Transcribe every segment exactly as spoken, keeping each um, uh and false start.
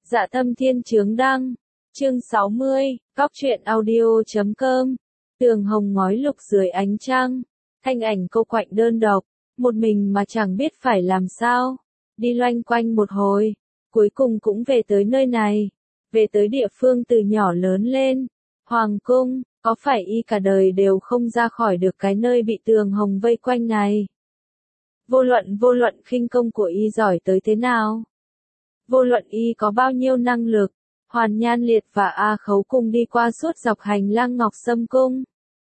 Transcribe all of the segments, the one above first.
Dạ Thâm Thiên Chướng Đăng, chương sáu mươi, Cóc truyện audio chấm com. Tường hồng ngói lục dưới ánh trăng, thanh ảnh cô quạnh đơn độc, một mình mà chẳng biết phải làm sao. Đi loanh quanh một hồi, cuối cùng cũng về tới nơi này, về tới địa phương từ nhỏ lớn lên, Hoàng Cung. Có phải y cả đời đều không ra khỏi được cái nơi bị tường hồng vây quanh này? Vô luận vô luận khinh công của y giỏi tới thế nào, vô luận y có bao nhiêu năng lực, Hoàn Nhan Liệt và A Khấu cùng đi qua suốt dọc hành lang Ngọc Sâm Cung.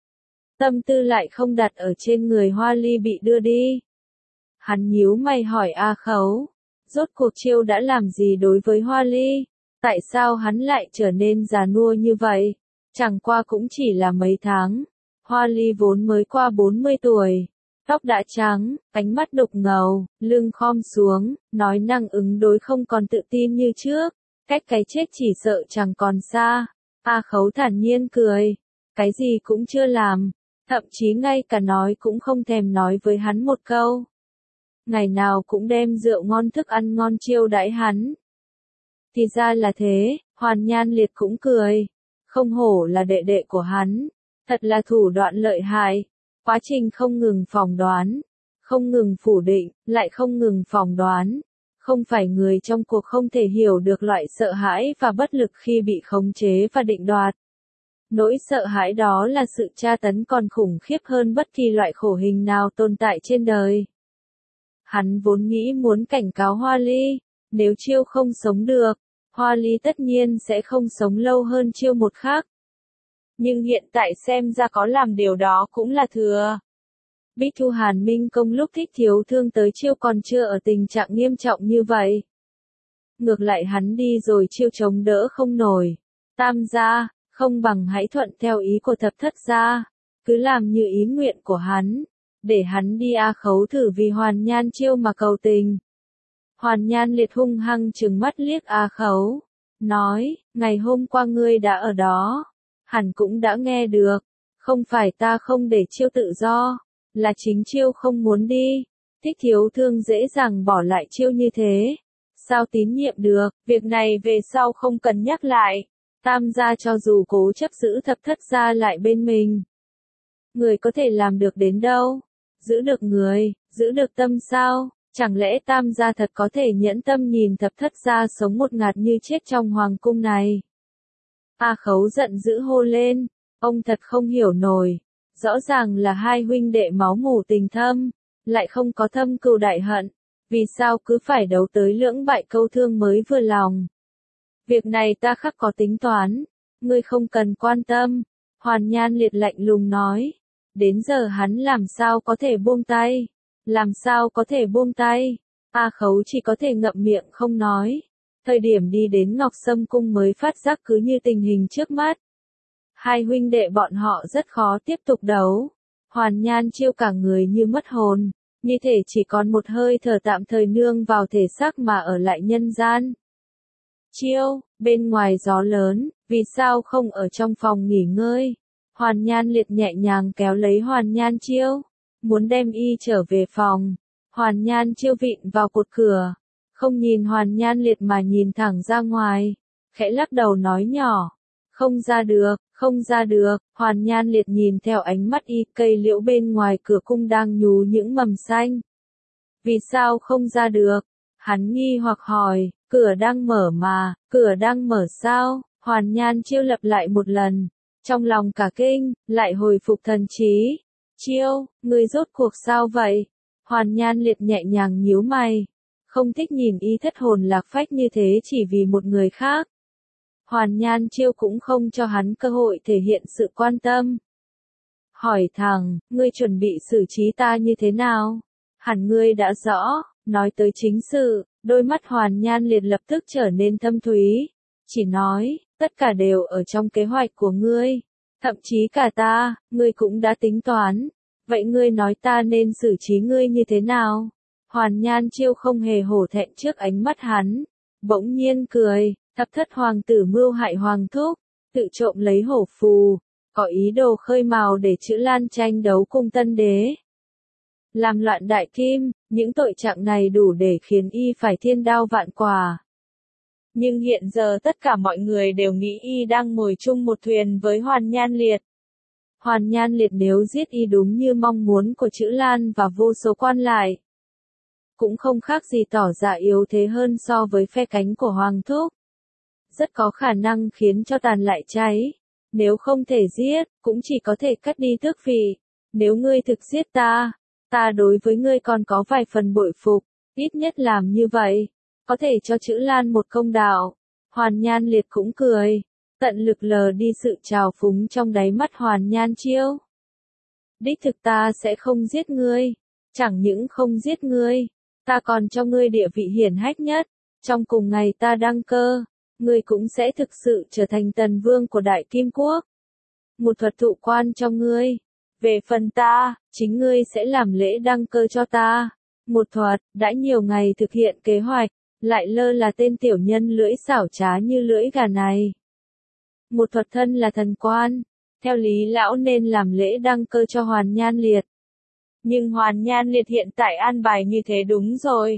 Tâm tư lại không đặt ở trên người Hoa Ly bị đưa đi. Hắn nhíu mày hỏi A Khấu, rốt cuộc Chiêu đã làm gì đối với Hoa Ly? Tại sao hắn lại trở nên già nua như vậy? Chẳng qua cũng chỉ là mấy tháng, Hoa Ly vốn mới qua bốn mươi tuổi, tóc đã trắng, ánh mắt đục ngầu, lưng khom xuống, nói năng ứng đối không còn tự tin như trước, cách cái chết chỉ sợ chẳng còn xa. A Khấu thản nhiên cười, cái gì cũng chưa làm, thậm chí ngay cả nói cũng không thèm nói với hắn một câu. Ngày nào cũng đem rượu ngon thức ăn ngon chiêu đãi hắn. Thì ra là thế, Hoàn Nhan Liệt cũng cười. Không hổ là đệ đệ của hắn, thật là thủ đoạn lợi hại, quá trình không ngừng phỏng đoán, không ngừng phủ định, lại không ngừng phỏng đoán, không phải người trong cuộc không thể hiểu được loại sợ hãi và bất lực khi bị khống chế và định đoạt. Nỗi sợ hãi đó là sự tra tấn còn khủng khiếp hơn bất kỳ loại khổ hình nào tồn tại trên đời. Hắn vốn nghĩ muốn cảnh cáo Hoa Ly, nếu Chiêu không sống được, Hoa Ly tất nhiên sẽ không sống lâu hơn Chiêu một khắc. Nhưng hiện tại xem ra có làm điều đó cũng là thừa. Bích Thu Hàn Minh Công lúc Thích Thiếu Thương tới Chiêu còn chưa ở tình trạng nghiêm trọng như vậy. Ngược lại hắn đi rồi Chiêu chống đỡ không nổi. Tam gia, không bằng hãy thuận theo ý của thập thất gia, cứ làm như ý nguyện của hắn, để hắn đi. A Khấu thử vì Hoàn Nhan Chiêu mà cầu tình. Hoàn Nhan Liệt hung hăng trừng mắt liếc A Khấu, nói, ngày hôm qua ngươi đã ở đó, hẳn cũng đã nghe được, không phải ta không để Chiêu tự do, là chính Chiêu không muốn đi. Thích Thiếu Thương dễ dàng bỏ lại Chiêu như thế, sao tín nhiệm được, việc này về sau không cần nhắc lại. Tam gia cho dù cố chấp giữ thập thất gia lại bên mình, người có thể làm được đến đâu? Giữ được người, giữ được tâm sao? Chẳng lẽ Tam gia thật có thể nhẫn tâm nhìn thập thất gia sống một ngạt như chết trong hoàng cung này? A Khấu giận dữ hô lên, ông thật không hiểu nổi, rõ ràng là hai huynh đệ máu mủ tình thâm, lại không có thâm cừu đại hận, vì sao cứ phải đấu tới lưỡng bại câu thương mới vừa lòng? Việc này ta khắc có tính toán, ngươi không cần quan tâm. Hoàn Nhan Liệt lạnh lùng nói, đến giờ hắn làm sao có thể buông tay? Làm sao có thể buông tay? A Khấu chỉ có thể ngậm miệng không nói. Thời điểm đi đến Ngọc Sâm Cung mới phát giác cứ như tình hình trước mắt. Hai huynh đệ bọn họ rất khó tiếp tục đấu. Hoàn Nhan Chiêu cả người như mất hồn, như thể chỉ còn một hơi thở tạm thời nương vào thể xác mà ở lại nhân gian. Chiêu, bên ngoài gió lớn, vì sao không ở trong phòng nghỉ ngơi? Hoàn Nhan Liệt nhẹ nhàng kéo lấy Hoàn Nhan Chiêu, muốn đem y trở về phòng. Hoàn Nhan Chiêu vịn vào cột cửa, không nhìn Hoàn Nhan Liệt mà nhìn thẳng ra ngoài, khẽ lắc đầu nói nhỏ, không ra được, không ra được. Hoàn Nhan Liệt nhìn theo ánh mắt y, cây liễu bên ngoài cửa cung đang nhú những mầm xanh. Vì sao không ra được? Hắn nghi hoặc hỏi, cửa đang mở mà, cửa đang mở sao? Hoàn Nhan Chiêu lặp lại một lần, trong lòng cả kinh, lại hồi phục thần trí. Chiêu, ngươi rốt cuộc sao vậy? Hoàn Nhan Liệt nhẹ nhàng nhíu mày, không thích nhìn y thất hồn lạc phách như thế chỉ vì một người khác. Hoàn Nhan Chiêu cũng không cho hắn cơ hội thể hiện sự quan tâm. Hỏi thẳng, ngươi chuẩn bị xử trí ta như thế nào? Hẳn ngươi đã rõ. Nói tới chính sự, đôi mắt Hoàn Nhan Liệt lập tức trở nên thâm thúy. Chỉ nói, tất cả đều ở trong kế hoạch của ngươi. Thậm chí cả ta, ngươi cũng đã tính toán. Vậy ngươi nói ta nên xử trí ngươi như thế nào? Hoàn Nhan Chiêu không hề hổ thẹn trước ánh mắt hắn. Bỗng nhiên cười, thập thất hoàng tử mưu hại hoàng thúc, tự trộm lấy hổ phù, có ý đồ khơi mào để Chữ Lan tranh đấu cung tân đế. Làm loạn đại kim, những tội trạng này đủ để khiến y phải thiên đao vạn quả. Nhưng hiện giờ tất cả mọi người đều nghĩ y đang ngồi chung một thuyền với Hoàn Nhan Liệt. Hoàn Nhan Liệt nếu giết y đúng như mong muốn của Chữ Lan và vô số quan lại, cũng không khác gì tỏ ra yếu thế hơn so với phe cánh của Hoàng Thúc. Rất có khả năng khiến cho tàn lại cháy. Nếu không thể giết, cũng chỉ có thể cắt đi tước vị. Nếu ngươi thực giết ta, ta đối với ngươi còn có vài phần bội phục, ít nhất làm như vậy, có thể cho Chữ Lan một công đạo. Hoàn Nhan Liệt cũng cười, tận lực lờ đi sự trào phúng trong đáy mắt Hoàn Nhan Chiêu. Đích thực ta sẽ không giết ngươi, chẳng những không giết ngươi, ta còn cho ngươi địa vị hiển hách nhất, trong cùng ngày ta đăng cơ, ngươi cũng sẽ thực sự trở thành tần vương của Đại Kim Quốc. Một thuật thụ quan cho ngươi, về phần ta, chính ngươi sẽ làm lễ đăng cơ cho ta. Một thuật, đã nhiều ngày thực hiện kế hoạch, lại lơ là tên tiểu nhân lưỡi xảo trá như lưỡi gà này. Một thuật thân là thần quan, theo lý lão nên làm lễ đăng cơ cho Hoàn Nhan Liệt. Nhưng Hoàn Nhan Liệt hiện tại an bài như thế đúng rồi.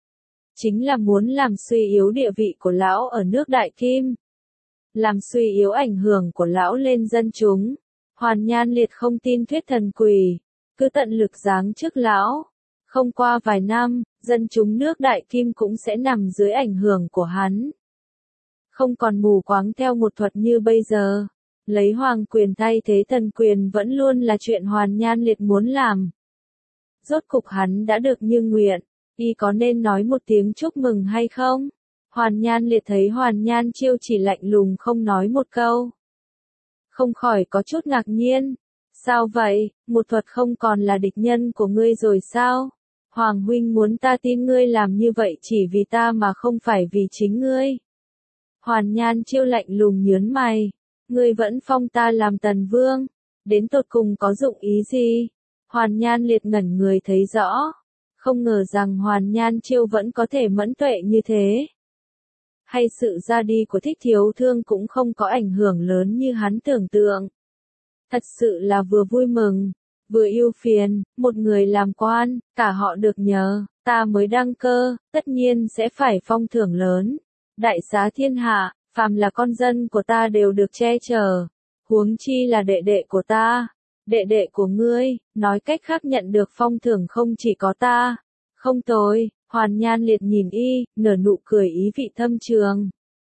Chính là muốn làm suy yếu địa vị của lão ở nước Đại Kim. Làm suy yếu ảnh hưởng của lão lên dân chúng. Hoàn Nhan Liệt không tin thuyết thần quỷ, cứ tận lực giáng chức lão. Không qua vài năm, dân chúng nước Đại Kim cũng sẽ nằm dưới ảnh hưởng của hắn. Không còn mù quáng theo một thuật như bây giờ. Lấy hoàng quyền thay thế thần quyền vẫn luôn là chuyện Hoàn Nhan Liệt muốn làm. Rốt cục hắn đã được như nguyện, y có nên nói một tiếng chúc mừng hay không? Hoàn Nhan Liệt thấy Hoàn Nhan Chiêu chỉ lạnh lùng không nói một câu. Không khỏi có chút ngạc nhiên. Sao vậy, một thuật không còn là địch nhân của ngươi rồi sao? Hoàng huynh muốn ta tin ngươi làm như vậy chỉ vì ta mà không phải vì chính ngươi. Hoàn Nhan Chiêu lạnh lùng nhớn mày. Ngươi vẫn phong ta làm tần vương. Đến tột cùng có dụng ý gì? Hoàn Nhan Liệt ngẩn người thấy rõ. Không ngờ rằng Hoàn Nhan Chiêu vẫn có thể mẫn tuệ như thế. Hay sự ra đi của Thích Thiếu Thương cũng không có ảnh hưởng lớn như hắn tưởng tượng. Thật sự là vừa vui mừng, vừa yêu phiền, một người làm quan, cả họ được nhờ, ta mới đăng cơ, tất nhiên sẽ phải phong thưởng lớn. Đại xá thiên hạ, phàm là con dân của ta đều được che chở, huống chi là đệ đệ của ta, đệ đệ của ngươi, nói cách khác nhận được phong thưởng không chỉ có ta. Không tồi, Hoàn Nhan Liệt nhìn y, nở nụ cười ý vị thâm trường.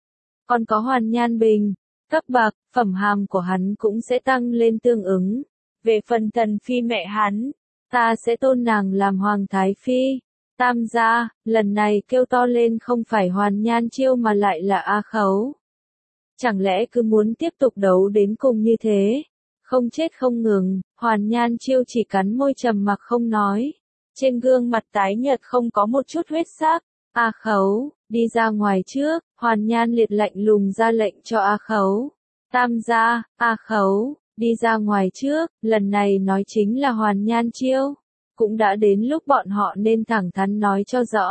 Còn có Hoàn Nhan Bình, cấp bậc, phẩm hàm của hắn cũng sẽ tăng lên tương ứng. Về phần tần phi mẹ hắn, ta sẽ tôn nàng làm Hoàng Thái Phi. Tam gia, lần này kêu to lên không phải Hoàn Nhan Chiêu mà lại là A Khấu. Chẳng lẽ cứ muốn tiếp tục đấu đến cùng như thế? Không chết không ngừng, Hoàn Nhan Chiêu chỉ cắn môi trầm mặc không nói. Trên gương mặt tái nhợt không có một chút huyết sắc. A Khấu, đi ra ngoài trước, Hoàn Nhan Liệt lạnh lùng ra lệnh cho A Khấu. Tam gia, A Khấu, đi ra ngoài trước, lần này nói chính là Hoàn Nhan Chiêu. Cũng đã đến lúc bọn họ nên thẳng thắn nói cho rõ.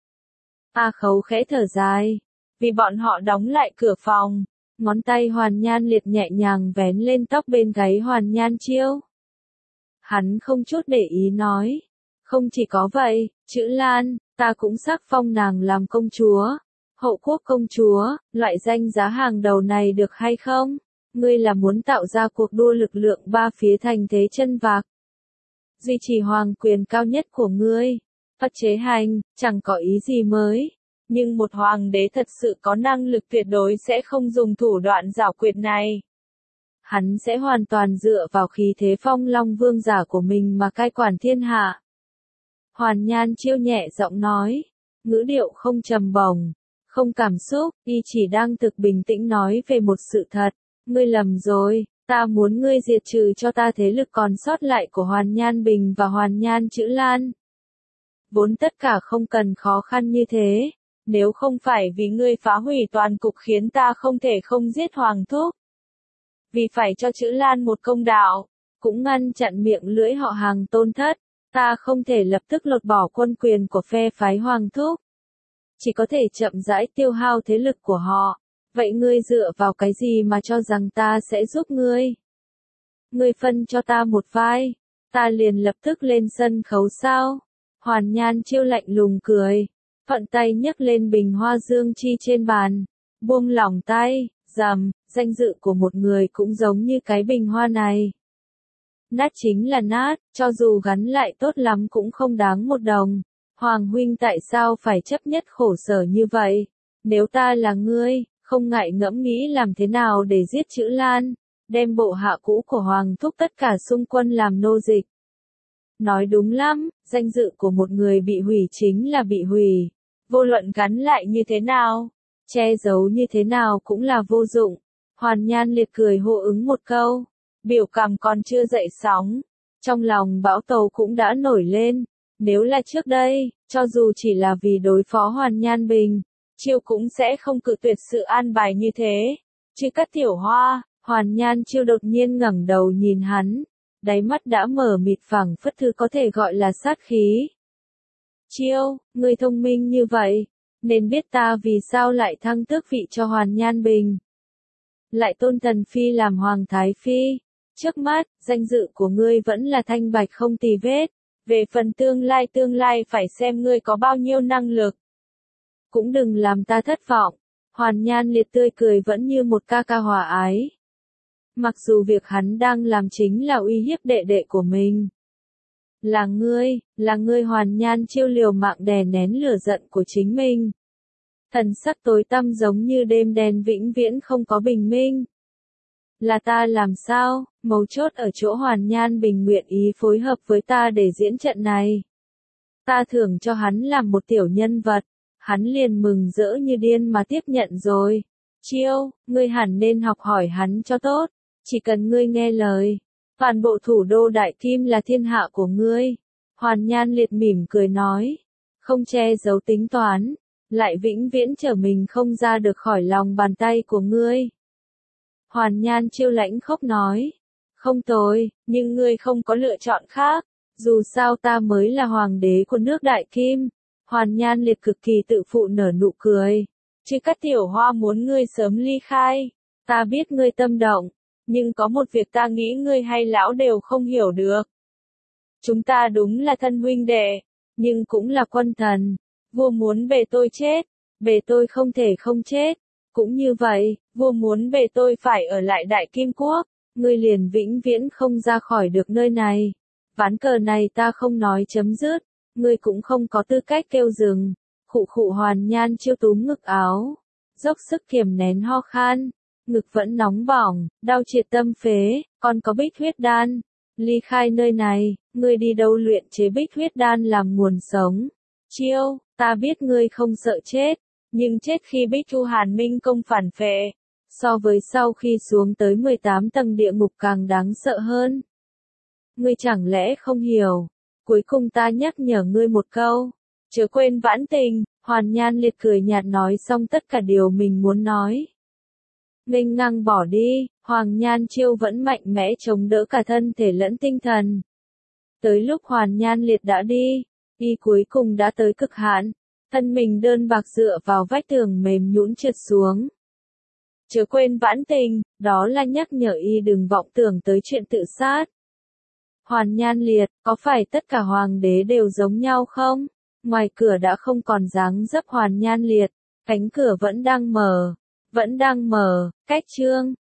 A Khấu khẽ thở dài, vì bọn họ đóng lại cửa phòng. Ngón tay Hoàn Nhan Liệt nhẹ nhàng vén lên tóc bên gáy Hoàn Nhan Chiêu. Hắn không chút để ý nói. Không chỉ có vậy, Chữ Lan, ta cũng sắc phong nàng làm công chúa. Hậu quốc công chúa, loại danh giá hàng đầu này được hay không? Ngươi là muốn tạo ra cuộc đua lực lượng ba phía thành thế chân vạc. Duy trì hoàng quyền cao nhất của ngươi. Phật chế hành, chẳng có ý gì mới. Nhưng một hoàng đế thật sự có năng lực tuyệt đối sẽ không dùng thủ đoạn giảo quyệt này. Hắn sẽ hoàn toàn dựa vào khí thế phong long vương giả của mình mà cai quản thiên hạ. Hoàn Nhan Chiêu nhẹ giọng nói, ngữ điệu không trầm bổng, không cảm xúc, y chỉ đang thực bình tĩnh nói về một sự thật. Ngươi lầm rồi, ta muốn ngươi diệt trừ cho ta thế lực còn sót lại của Hoàn Nhan Bình và Hoàn Nhan Chữ Lan. Vốn tất cả không cần khó khăn như thế, nếu không phải vì ngươi phá hủy toàn cục khiến ta không thể không giết Hoàng Thúc. Vì phải cho Chữ Lan một công đạo, cũng ngăn chặn miệng lưỡi họ hàng Tôn Thất, ta không thể lập tức lột bỏ quân quyền của phe phái Hoàng Thúc. Chỉ có thể chậm rãi tiêu hao thế lực của họ. Vậy ngươi dựa vào cái gì mà cho rằng ta sẽ giúp ngươi? Ngươi phân cho ta một vai, ta liền lập tức lên sân khấu sao? Hoàn Nhan Chiêu lạnh lùng cười. thuận tay nhấc lên bình hoa dương chi trên bàn, buông lỏng tay, rầm, danh dự của một người cũng giống như cái bình hoa này. Nát chính là nát, cho dù gắn lại tốt lắm cũng không đáng một đồng. Hoàng huynh tại sao phải chấp nhất khổ sở như vậy? Nếu ta là ngươi, không ngại ngẫm nghĩ làm thế nào để giết Chữ Lan, đem bộ hạ cũ của Hoàng thúc tất cả xung quân làm nô dịch. Nói đúng lắm, danh dự của một người bị hủy chính là bị hủy. Vô luận gắn lại như thế nào, che giấu như thế nào cũng là vô dụng. Hoàn Nhan Liệt cười hô ứng một câu, biểu cảm còn chưa dậy sóng. Trong lòng bão tố cũng đã nổi lên. Nếu là trước đây, cho dù chỉ là vì đối phó Hoàn Nhan Bình, Chiêu cũng sẽ không cự tuyệt sự an bài như thế. Chứ các tiểu hoa, Hoàn Nhan Chiêu đột nhiên ngẩng đầu nhìn hắn, đáy mắt đã mở mịt phảng phất thứ có thể gọi là sát khí. Chiêu, người thông minh như vậy, nên biết ta vì sao lại thăng tước vị cho Hoàn Nhan Bình. Lại tôn Tần Phi làm Hoàng Thái Phi. Trước mắt, danh dự của ngươi vẫn là thanh bạch không tì vết. Về phần tương lai tương lai phải xem ngươi có bao nhiêu năng lực. Cũng đừng làm ta thất vọng. Hoàn Nhan Liệt tươi cười vẫn như một ca ca hòa ái. Mặc dù việc hắn đang làm chính là uy hiếp đệ đệ của mình. Là ngươi, là ngươi. Hoàn Nhan Chiêu liều mạng đè nén lửa giận của chính mình. Thần sắc tối tăm giống như đêm đen vĩnh viễn không có bình minh. Là ta làm sao? Mấu chốt ở chỗ Hoàn Nhan Bình nguyện ý phối hợp với ta để diễn trận này. Ta thưởng cho hắn làm một tiểu nhân vật, hắn liền mừng rỡ như điên mà tiếp nhận rồi. Chiêu, ngươi hẳn nên học hỏi hắn cho tốt, chỉ cần ngươi nghe lời, toàn bộ thủ đô Đại Kim là thiên hạ của ngươi. Hoàn Nhan Liệt mỉm cười nói, không che giấu tính toán, lại vĩnh viễn trở mình không ra được khỏi lòng bàn tay của ngươi. Hoàn Nhan Chiêu lãnh khốc nói, không tồi, nhưng ngươi không có lựa chọn khác, dù sao ta mới là hoàng đế của nước Đại Kim. Hoàn Nhan Liệt cực kỳ tự phụ nở nụ cười, chứ các tiểu hoa muốn ngươi sớm ly khai, ta biết ngươi tâm động, nhưng có một việc ta nghĩ ngươi hay lão đều không hiểu được. Chúng ta đúng là thân huynh đệ, nhưng cũng là quân thần, vua muốn bề tôi chết, bề tôi không thể không chết. Cũng như vậy, vua muốn bề tôi phải ở lại Đại Kim Quốc, ngươi liền vĩnh viễn không ra khỏi được nơi này. Ván cờ này ta không nói chấm dứt, ngươi cũng không có tư cách kêu dừng. Khụ khụ. Hoàn Nhan Chiêu túm ngực áo, dốc sức kiềm nén ho khan, ngực vẫn nóng bỏng, đau triệt tâm phế, còn có bích huyết đan. Ly khai nơi này, ngươi đi đâu luyện chế bích huyết đan làm nguồn sống. Chiêu, ta biết ngươi không sợ chết. Nhưng chết khi Bích Chu Hàn Minh công phản phệ, so với sau khi xuống tới mười tám tầng địa ngục càng đáng sợ hơn. Ngươi chẳng lẽ không hiểu, cuối cùng ta nhắc nhở ngươi một câu, chớ quên vãn tình. Hoàn Nhan Liệt cười nhạt nói xong tất cả điều mình muốn nói. Nghênh ngang bỏ đi, Hoàng Nhan Chiêu vẫn mạnh mẽ chống đỡ cả thân thể lẫn tinh thần. Tới lúc Hoàn Nhan Liệt đã đi, y cuối cùng đã tới cực hạn. Thân mình đơn bạc dựa vào vách tường mềm nhũn trượt xuống. Chớ quên vãn tình, đó là nhắc nhở y đừng vọng tưởng tới chuyện tự sát. Hoàn Nhan Liệt, có phải tất cả hoàng đế đều giống nhau không? Ngoài cửa đã không còn dáng dấp Hoàn Nhan Liệt, cánh cửa vẫn đang mở, vẫn đang mở, cách chương.